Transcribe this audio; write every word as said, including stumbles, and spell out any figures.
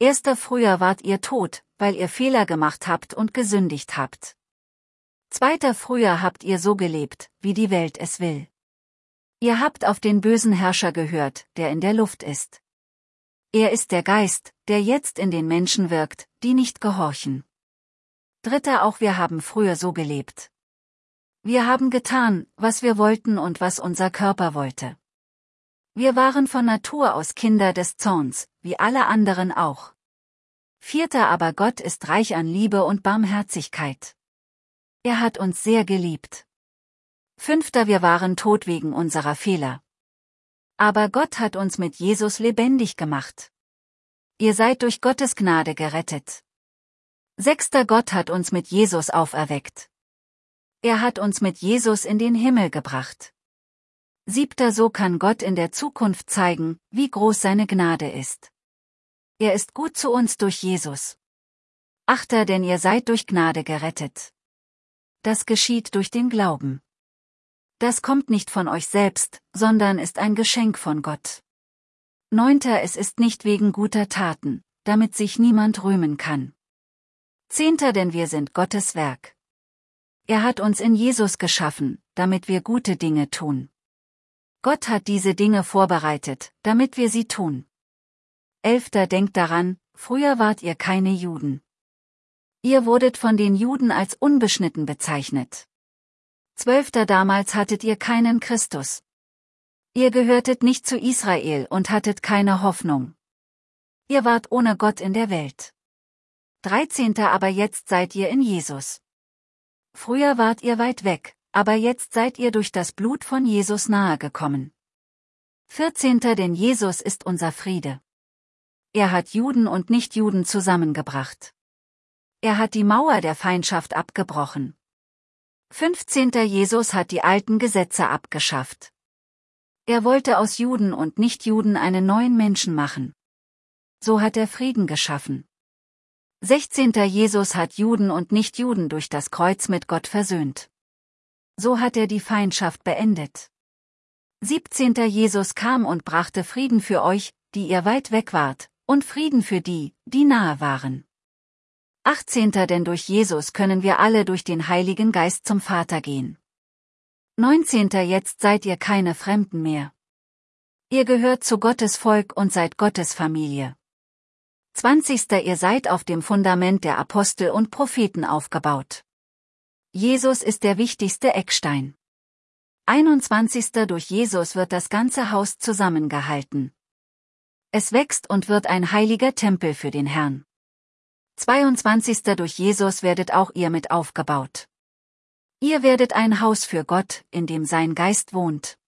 Erster Früher wart ihr tot, weil ihr Fehler gemacht habt und gesündigt habt. Zweiter Früher habt ihr so gelebt, wie die Welt es will. Ihr habt auf den bösen Herrscher gehört, der in der Luft ist. Er ist der Geist, der jetzt in den Menschen wirkt, die nicht gehorchen. Dritter auch wir haben früher so gelebt. Wir haben getan, was wir wollten und was unser Körper wollte. Wir waren von Natur aus Kinder des Zorns, wie alle anderen auch. Vierter aber Gott ist reich an Liebe und Barmherzigkeit. Er hat uns sehr geliebt. Fünfter wir waren tot wegen unserer Fehler. Aber Gott hat uns mit Jesus lebendig gemacht. Ihr seid durch Gottes Gnade gerettet. Sechster Gott hat uns mit Jesus auferweckt. Er hat uns mit Jesus in den Himmel gebracht. Siebter so kann Gott in der Zukunft zeigen, wie groß seine Gnade ist. Er ist gut zu uns durch Jesus. Achter denn ihr seid durch Gnade gerettet. Das geschieht durch den Glauben. Das kommt nicht von euch selbst, sondern ist ein Geschenk von Gott. Neunter es ist nicht wegen guter Taten, damit sich niemand rühmen kann. Zehnter denn wir sind Gottes Werk. Er hat uns in Jesus geschaffen, damit wir gute Dinge tun. Gott hat diese Dinge vorbereitet, damit wir sie tun. Elfter denkt daran, früher wart ihr keine Juden. Ihr wurdet von den Juden als unbeschnitten bezeichnet. Zwölfter damals hattet ihr keinen Christus. Ihr gehörtet nicht zu Israel und hattet keine Hoffnung. Ihr wart ohne Gott in der Welt. Dreizehnter aber jetzt seid ihr in Jesus. Früher wart ihr weit weg, aber jetzt seid ihr durch das Blut von Jesus nahe gekommen. Vierzehnter denn Jesus ist unser Friede. Er hat Juden und Nichtjuden zusammengebracht. Er hat die Mauer der Feindschaft abgebrochen. Fünfzehnter Jesus hat die alten Gesetze abgeschafft. Er wollte aus Juden und Nichtjuden einen neuen Menschen machen. So hat er Frieden geschaffen. Sechzehnter Jesus hat Juden und Nichtjuden durch das Kreuz mit Gott versöhnt. So hat er die Feindschaft beendet. Siebzehnter Jesus kam und brachte Frieden für euch, die ihr weit weg wart, und Frieden für die, die nahe waren. Achtzehnter denn durch Jesus können wir alle durch den Heiligen Geist zum Vater gehen. Neunzehnter jetzt seid ihr keine Fremden mehr. Ihr gehört zu Gottes Volk und seid Gottes Familie. Zwanzigster ihr seid auf dem Fundament der Apostel und Propheten aufgebaut. Jesus ist der wichtigste Eckstein. Einundzwanzigster durch Jesus wird das ganze Haus zusammengehalten. Es wächst und wird ein heiliger Tempel für den Herrn. zweiundzwanzigster durch Jesus werdet auch ihr mit aufgebaut. Ihr werdet ein Haus für Gott, in dem sein Geist wohnt.